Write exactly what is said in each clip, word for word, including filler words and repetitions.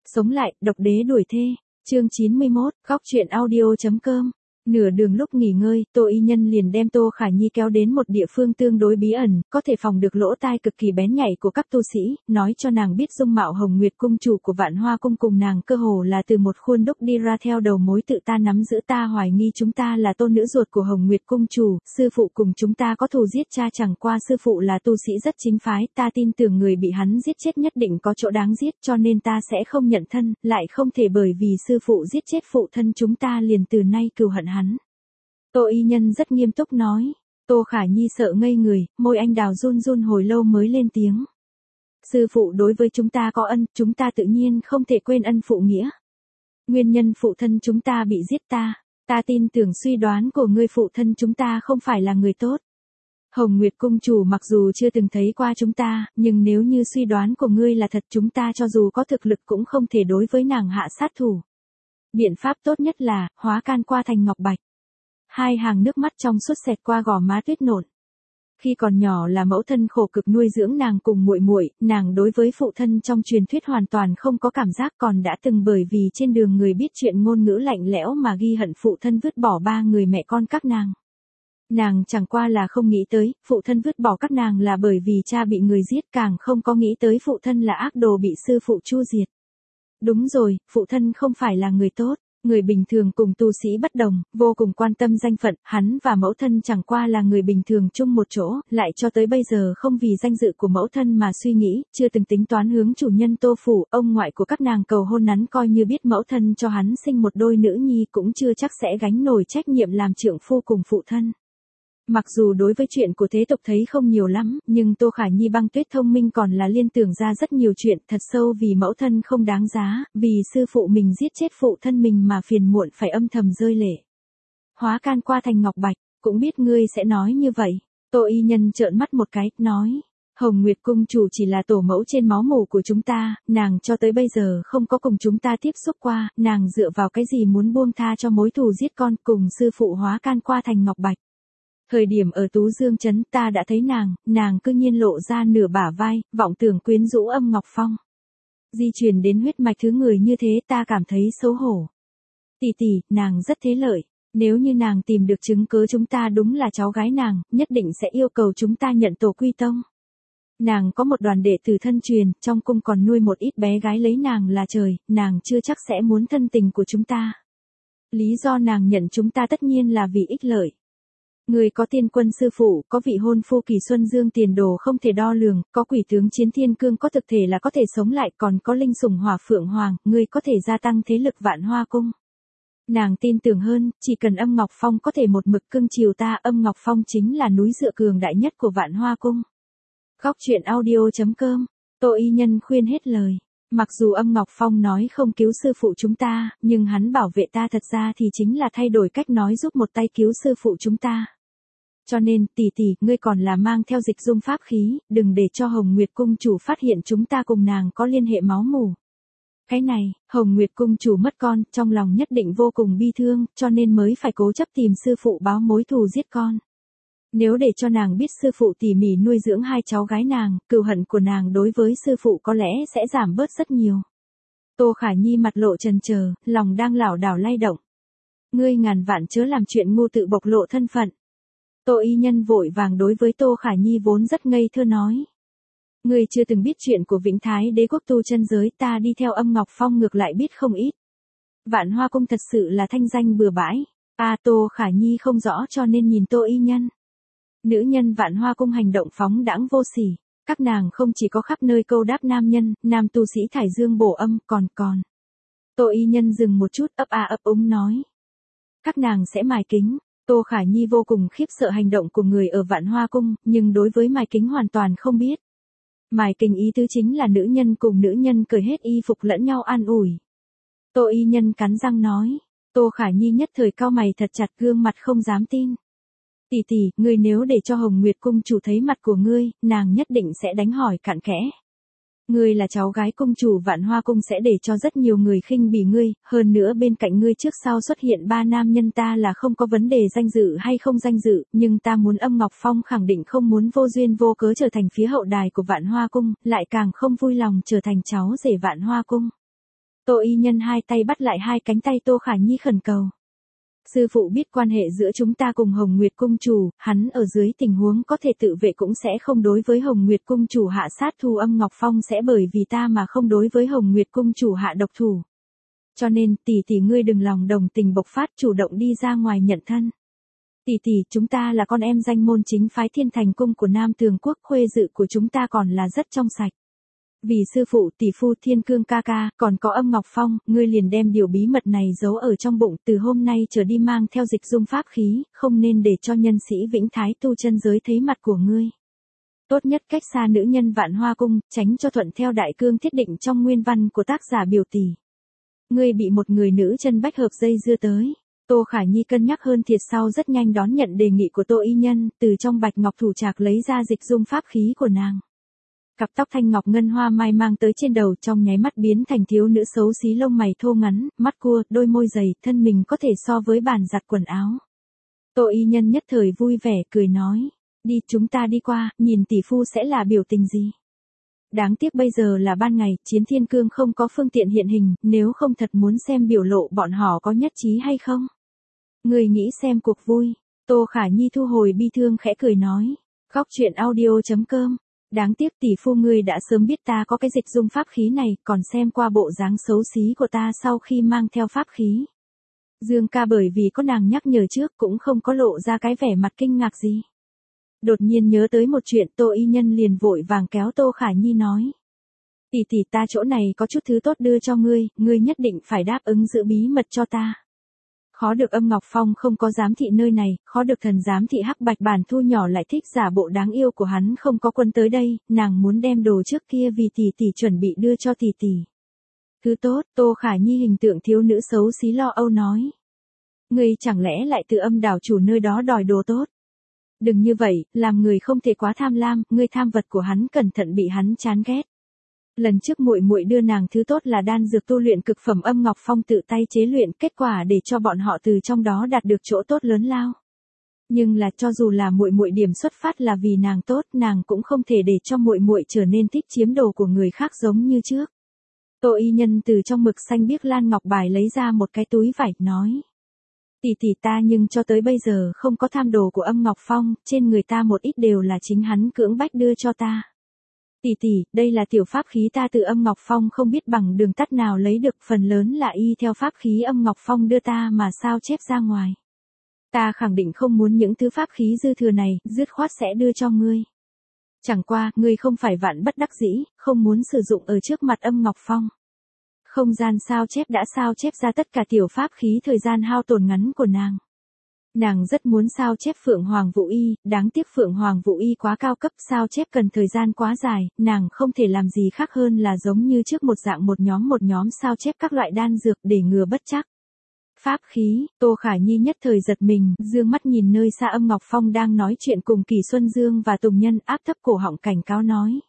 Sống lại, độc đế đuổi thê. Chương chín mươi mốt, góc truyện audio.com. Nửa đường lúc nghỉ ngơi, Tô Y Nhân liền đem Tô Khả Nhi kéo đến một địa phương tương đối bí ẩn, có thể phòng được lỗ tai cực kỳ bén nhạy của các tu sĩ, nói cho nàng biết dung mạo Hồng Nguyệt cung chủ của Vạn Hoa cung cùng nàng cơ hồ là từ một khuôn đúc đi ra theo đầu mối tự ta nắm giữ, ta hoài nghi chúng ta là tôn nữ ruột của Hồng Nguyệt cung chủ, sư phụ cùng chúng ta có thù giết cha, chẳng qua sư phụ là tu sĩ rất chính phái, ta tin tưởng người bị hắn giết chết nhất định có chỗ đáng giết, cho nên ta sẽ không nhận thân, lại không thể bởi vì sư phụ giết chết phụ thân chúng ta liền từ nay cừu hận hắn. Tô Y Nhân rất nghiêm túc nói. Tô Khả Nhi sợ ngây người, môi anh đào run run hồi lâu mới lên tiếng. Sư phụ đối với chúng ta có ân, chúng ta tự nhiên không thể quên ân phụ nghĩa. Nguyên nhân phụ thân chúng ta bị giết ta, ta tin tưởng suy đoán của ngươi phụ thân chúng ta không phải là người tốt. Hồng Nguyệt cung chủ mặc dù chưa từng thấy qua chúng ta, nhưng nếu như suy đoán của ngươi là thật, chúng ta cho dù có thực lực cũng không thể đối với nàng hạ sát thủ. Biện pháp tốt nhất là, hóa can qua thành ngọc bạch. Hai hàng nước mắt trong suốt xẹt qua gò má tuyết nộn. Khi còn nhỏ là mẫu thân khổ cực nuôi dưỡng nàng cùng muội muội, nàng đối với phụ thân trong truyền thuyết hoàn toàn không có cảm giác, còn đã từng bởi vì trên đường người biết chuyện ngôn ngữ lạnh lẽo mà ghi hận phụ thân vứt bỏ ba người mẹ con các nàng. Nàng chẳng qua là không nghĩ tới, phụ thân vứt bỏ các nàng là bởi vì cha bị người giết, càng không có nghĩ tới phụ thân là ác đồ bị sư phụ chu diệt. Đúng rồi, phụ thân không phải là người tốt. Người bình thường cùng tu sĩ bất đồng, vô cùng quan tâm danh phận, hắn và mẫu thân chẳng qua là người bình thường chung một chỗ, lại cho tới bây giờ không vì danh dự của mẫu thân mà suy nghĩ, chưa từng tính toán hướng chủ nhân Tô phủ, ông ngoại của các nàng cầu hôn hắn, coi như biết mẫu thân cho hắn sinh một đôi nữ nhi cũng chưa chắc sẽ gánh nổi trách nhiệm làm trượng phu cùng phụ thân. Mặc dù đối với chuyện của thế tục thấy không nhiều lắm, nhưng Tô Khả Nhi băng tuyết thông minh còn là liên tưởng ra rất nhiều chuyện thật sâu, vì mẫu thân không đáng giá, vì sư phụ mình giết chết phụ thân mình mà phiền muộn phải âm thầm rơi lệ. Hóa can qua thành ngọc bạch, cũng biết ngươi sẽ nói như vậy. Tô Y Nhân trợn mắt một cái, nói. Hồng Nguyệt cung chủ chỉ là tổ mẫu trên máu mủ của chúng ta, nàng cho tới bây giờ không có cùng chúng ta tiếp xúc qua, nàng dựa vào cái gì muốn buông tha cho mối thù giết con cùng sư phụ hóa can qua thành ngọc bạch. Thời điểm ở Tú Dương Trấn ta đã thấy nàng, nàng cư nhiên lộ ra nửa bả vai, vọng tưởng quyến rũ Âm Ngọc Phong. Di truyền đến huyết mạch thứ người như thế ta cảm thấy xấu hổ. Tỷ tỷ, nàng rất thế lợi, nếu như nàng tìm được chứng cứ chúng ta đúng là cháu gái nàng, nhất định sẽ yêu cầu chúng ta nhận tổ quy tông. Nàng có một đoàn đệ tử thân truyền, trong cung còn nuôi một ít bé gái lấy nàng là trời, nàng chưa chắc sẽ muốn thân tình của chúng ta. Lý do nàng nhận chúng ta tất nhiên là vì ích lợi. Người có tiên quân sư phụ, có vị hôn phu Kỳ Xuân Dương tiền đồ không thể đo lường, có quỷ tướng Chiến Thiên Cương có thực thể là có thể sống lại, còn có linh sủng Hỏa Phượng Hoàng, người có thể gia tăng thế lực Vạn Hoa cung. Nàng tin tưởng hơn, chỉ cần Âm Ngọc Phong có thể một mực cưng chiều ta, Âm Ngọc Phong chính là núi dựa cường đại nhất của Vạn Hoa cung. Góc truyện audio.com. Tô Y Nhân khuyên hết lời. Mặc dù Âm Ngọc Phong nói không cứu sư phụ chúng ta, nhưng hắn bảo vệ ta thật ra thì chính là thay đổi cách nói giúp một tay cứu sư phụ chúng ta. Cho nên, tỷ tỷ, ngươi còn là mang theo dịch dung pháp khí, đừng để cho Hồng Nguyệt cung chủ phát hiện chúng ta cùng nàng có liên hệ máu mủ. Cái này, Hồng Nguyệt cung chủ mất con, trong lòng nhất định vô cùng bi thương, cho nên mới phải cố chấp tìm sư phụ báo mối thù giết con. Nếu để cho nàng biết sư phụ tỉ mỉ nuôi dưỡng hai cháu gái nàng, cừu hận của nàng đối với sư phụ có lẽ sẽ giảm bớt rất nhiều. Tô Khả Nhi mặt lộ chần chờ, lòng đang lảo đảo lay động. Ngươi ngàn vạn chớ làm chuyện ngu tự bộc lộ thân phận. Tô Y Nhân vội vàng đối với Tô Khả Nhi vốn rất ngây thơ nói. Ngươi chưa từng biết chuyện của Vĩnh Thái đế quốc tu chân giới, ta đi theo Âm Ngọc Phong ngược lại biết không ít. Vạn Hoa cung thật sự là thanh danh bừa bãi. À, Tô Khả Nhi không rõ cho nên nhìn Tô Y Nhân. Nữ nhân Vạn Hoa cung hành động phóng đãng vô sỉ, các nàng không chỉ có khắp nơi câu đáp nam nhân, nam tu sĩ thải dương bổ âm, còn còn. Tô Y Nhân dừng một chút, ấp a ấp úng nói. Các nàng sẽ mài kính. Tô Khả Nhi vô cùng khiếp sợ hành động của người ở Vạn Hoa cung, nhưng đối với mài kính hoàn toàn không biết. Mài kính ý tứ chính là nữ nhân cùng nữ nhân cởi hết y phục lẫn nhau an ủi. Tô Y Nhân cắn răng nói. Tô Khả Nhi nhất thời cau mày thật chặt, gương mặt không dám tin. Tỷ tỷ, ngươi nếu để cho Hồng Nguyệt cung chủ thấy mặt của ngươi, nàng nhất định sẽ đánh hỏi cặn kẽ. Ngươi là cháu gái cung chủ Vạn Hoa cung sẽ để cho rất nhiều người khinh bỉ ngươi, hơn nữa bên cạnh ngươi trước sau xuất hiện ba nam nhân, ta là không có vấn đề danh dự hay không danh dự, nhưng ta muốn Âm Ngọc Phong khẳng định không muốn vô duyên vô cớ trở thành phía hậu đài của Vạn Hoa cung, lại càng không vui lòng trở thành cháu rể Vạn Hoa cung. Tô y nhân hai tay bắt lại hai cánh tay Tô Khả Nhi khẩn cầu. Sư phụ biết quan hệ giữa chúng ta cùng Hồng Nguyệt Cung chủ, hắn ở dưới tình huống có thể tự vệ cũng sẽ không đối với Hồng Nguyệt Cung chủ hạ sát thủ, Âm Ngọc Phong sẽ bởi vì ta mà không đối với Hồng Nguyệt Cung chủ hạ độc thủ. Cho nên, tỷ tỷ ngươi đừng lòng đồng tình bộc phát, chủ động đi ra ngoài nhận thân. Tỷ tỷ, chúng ta là con em danh môn chính phái Thiên Thành Cung của Nam Tường Quốc, khuê dự của chúng ta còn là rất trong sạch. Vì sư phụ, tỷ phu, Thiên Cương ca ca, còn có Âm Ngọc Phong, ngươi liền đem điều bí mật này giấu ở trong bụng, từ hôm nay trở đi mang theo dịch dung pháp khí, không nên để cho nhân sĩ Vĩnh Thái tu chân giới thấy mặt của ngươi. Tốt nhất cách xa nữ nhân Vạn Hoa Cung, tránh cho thuận theo đại cương thiết định trong nguyên văn của tác giả biểu tỷ. Ngươi bị một người nữ chân bách hợp dây dưa tới. Tô Khả Nhi cân nhắc hơn thiệt sau rất nhanh đón nhận đề nghị của Tô y nhân, từ trong bạch ngọc thủ trạc lấy ra dịch dung pháp khí của nàng. Cặp tóc thanh ngọc ngân hoa mai mang tới trên đầu trong nháy mắt biến thành thiếu nữ xấu xí, lông mày thô ngắn, mắt cua, đôi môi dày, thân mình có thể so với bàn giặt quần áo. Tô y nhân nhất thời vui vẻ cười nói, đi chúng ta đi qua, nhìn tỷ phu sẽ là biểu tình gì. Đáng tiếc bây giờ là ban ngày, Chiến Thiên Cương không có phương tiện hiện hình, nếu không thật muốn xem biểu lộ bọn họ có nhất trí hay không. Người nghĩ xem cuộc vui. Tô Khả Nhi thu hồi bi thương khẽ cười nói, góc truyện audio chấm com. Đáng tiếc tỷ phu ngươi đã sớm biết ta có cái dịch dung pháp khí này, còn xem qua bộ dáng xấu xí của ta sau khi mang theo pháp khí. Dương ca bởi vì có nàng nhắc nhở trước cũng không có lộ ra cái vẻ mặt kinh ngạc gì. Đột nhiên nhớ tới một chuyện, Tô y nhân liền vội vàng kéo Tô Khả Nhi nói. Tỷ tỷ, ta chỗ này có chút thứ tốt đưa cho ngươi, ngươi nhất định phải đáp ứng giữ bí mật cho ta. Khó được Âm Ngọc Phong không có giám thị nơi này, khó được thần giám thị Hắc Bạch Bản Thu nhỏ lại thích giả bộ đáng yêu của hắn không có quân tới đây, nàng muốn đem đồ trước kia vì tỷ tỷ chuẩn bị đưa cho tỷ tỷ. Thứ tốt, Tô Khả Nhi hình tượng thiếu nữ xấu xí lo âu nói. Ngươi chẳng lẽ lại từ Âm đảo chủ nơi đó đòi đồ tốt? Đừng như vậy, làm người không thể quá tham lam, ngươi tham vật của hắn cẩn thận bị hắn chán ghét. Lần trước muội muội đưa nàng thứ tốt là đan dược tu luyện cực phẩm, Âm Ngọc Phong tự tay chế luyện, kết quả để cho bọn họ từ trong đó đạt được chỗ tốt lớn lao. Nhưng là cho dù là muội muội điểm xuất phát là vì nàng tốt, nàng cũng không thể để cho muội muội trở nên thích chiếm đồ của người khác giống như trước. Tô y nhân từ trong mực xanh biếc lan ngọc bài lấy ra một cái túi vải, nói. Tỷ tỷ, ta nhưng cho tới bây giờ không có tham đồ của Âm Ngọc Phong, trên người ta một ít đều là chính hắn cưỡng bách đưa cho ta. Tỷ tỷ, đây là tiểu pháp khí ta từ Âm Ngọc Phong không biết bằng đường tắt nào lấy được, phần lớn là y theo pháp khí Âm Ngọc Phong đưa ta mà sao chép ra ngoài. Ta khẳng định không muốn những thứ pháp khí dư thừa này, dứt khoát sẽ đưa cho ngươi. Chẳng qua, ngươi không phải vạn bất đắc dĩ, không muốn sử dụng ở trước mặt Âm Ngọc Phong. Không gian sao chép đã sao chép ra tất cả tiểu pháp khí thời gian hao tổn ngắn của nàng. Nàng rất muốn sao chép Phượng Hoàng Vũ Y, đáng tiếc Phượng Hoàng Vũ Y quá cao cấp, sao chép cần thời gian quá dài, nàng không thể làm gì khác hơn là giống như trước một dạng một nhóm một nhóm sao chép các loại đan dược để ngừa bất trắc. Pháp khí, Tô Khả Nhi nhất thời giật mình, dương mắt nhìn nơi xa Âm Ngọc Phong đang nói chuyện cùng Kỳ Xuân Dương và Tùng Nhân, áp thấp cổ họng cảnh cáo nói.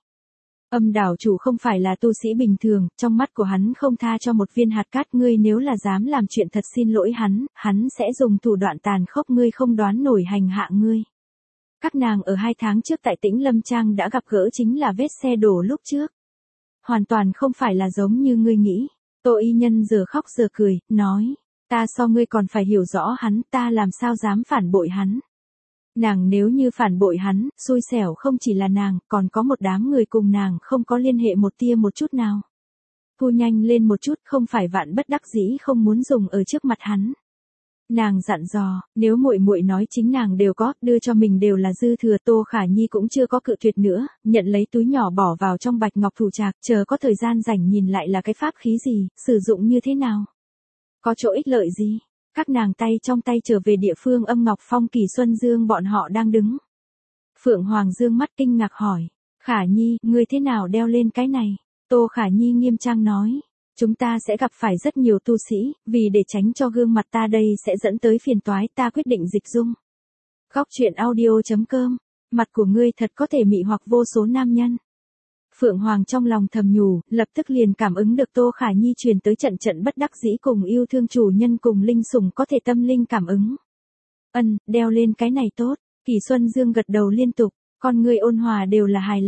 Âm đảo chủ không phải là tu sĩ bình thường, trong mắt của hắn không tha cho một viên hạt cát, ngươi nếu là dám làm chuyện thật xin lỗi hắn, hắn sẽ dùng thủ đoạn tàn khốc ngươi không đoán nổi hành hạ ngươi. Các nàng ở hai tháng trước tại Tĩnh Lâm Trang đã gặp gỡ chính là vết xe đổ lúc trước. Hoàn toàn không phải là giống như ngươi nghĩ. Tô y nhân giờ khóc giờ cười, nói, ta so ngươi còn phải hiểu rõ hắn, ta làm sao dám phản bội hắn. Nàng nếu như phản bội hắn, xui xẻo không chỉ là nàng, còn có một đám người cùng nàng không có liên hệ một tia một chút nào. Thu nhanh lên một chút, không phải vạn bất đắc dĩ không muốn dùng ở trước mặt hắn. Nàng dặn dò, nếu muội muội nói chính nàng đều có, đưa cho mình đều là dư thừa. Tô Khả Nhi cũng chưa có cự tuyệt nữa, nhận lấy túi nhỏ bỏ vào trong bạch ngọc thủ trạc, chờ có thời gian rảnh nhìn lại là cái pháp khí gì, sử dụng như thế nào. Có chỗ ích lợi gì. Các nàng tay trong tay trở về địa phương Âm Ngọc Phong, Kỳ Xuân Dương bọn họ đang đứng. Phượng Hoàng dương mắt kinh ngạc hỏi, Khả Nhi, ngươi thế nào đeo lên cái này? Tô Khả Nhi nghiêm trang nói, chúng ta sẽ gặp phải rất nhiều tu sĩ, vì để tránh cho gương mặt ta đây sẽ dẫn tới phiền toái, ta quyết định dịch dung. Góc truyện audio chấm com, mặt của ngươi thật có thể mị hoặc vô số nam nhân. Phượng Hoàng trong lòng thầm nhủ, lập tức liền cảm ứng được Tô Khả Nhi truyền tới trận trận bất đắc dĩ cùng yêu thương chủ nhân cùng linh sủng có thể tâm linh cảm ứng. Ân, đeo lên cái này tốt. Kỳ Xuân Dương gật đầu liên tục, con người ôn hòa đều là hài lòng.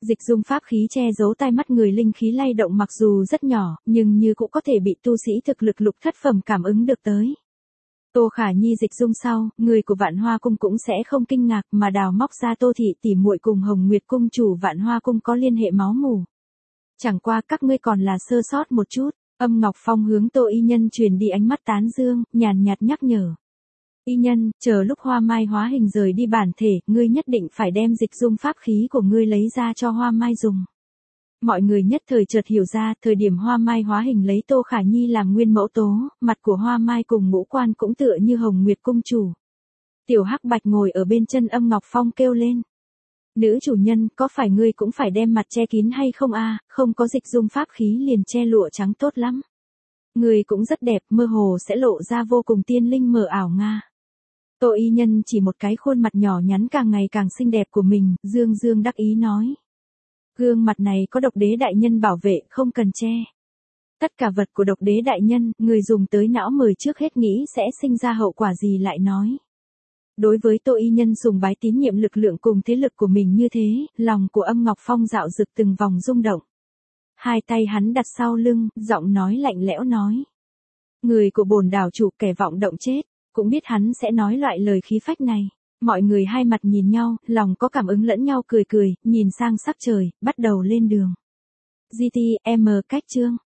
Dịch dung pháp khí che giấu tai mắt người, linh khí lay động mặc dù rất nhỏ, nhưng như cũng có thể bị tu sĩ thực lực lục thất phẩm cảm ứng được tới. Tô Khả Nhi dịch dung sau, người của Vạn Hoa Cung cũng sẽ không kinh ngạc mà đào móc ra Tô thị tỷ muội cùng Hồng Nguyệt cung chủ Vạn Hoa Cung có liên hệ máu mủ. Chẳng qua các ngươi còn là sơ sót một chút, Âm Ngọc Phong hướng Tô y nhân truyền đi ánh mắt tán dương, nhàn nhạt nhắc nhở. Y nhân, chờ lúc Hoa Mai hóa hình rời đi bản thể, ngươi nhất định phải đem dịch dung pháp khí của ngươi lấy ra cho Hoa Mai dùng. Mọi người nhất thời chợt hiểu ra, thời điểm Hoa Mai hóa hình lấy Tô Khả Nhi làm nguyên mẫu tố, mặt của Hoa Mai cùng ngũ quan cũng tựa như Hồng Nguyệt cung chủ. Tiểu Hắc Bạch ngồi ở bên chân Âm Ngọc Phong kêu lên. Nữ chủ nhân, có phải ngươi cũng phải đem mặt che kín hay không a? Không có dịch dung pháp khí liền che lụa trắng tốt lắm. Ngươi cũng rất đẹp, mơ hồ sẽ lộ ra vô cùng tiên linh mờ ảo nga. Tô y nhân chỉ một cái khuôn mặt nhỏ nhắn càng ngày càng xinh đẹp của mình, dương dương đắc ý nói. Gương mặt này có độc đế đại nhân bảo vệ, không cần che. Tất cả vật của độc đế đại nhân, người dùng tới não mời trước hết nghĩ sẽ sinh ra hậu quả gì lại nói. Đối với Tô y nhân sùng bái tín nhiệm lực lượng cùng thế lực của mình như thế, lòng của Âm Ngọc Phong dạo dực từng vòng rung động. Hai tay hắn đặt sau lưng, giọng nói lạnh lẽo nói. Người của bổn đảo chủ kẻ vọng động chết, cũng biết hắn sẽ nói loại lời khí phách này. Mọi người hai mặt nhìn nhau, lòng có cảm ứng lẫn nhau cười cười, nhìn sang sắc trời, bắt đầu lên đường. giê tê em cách chương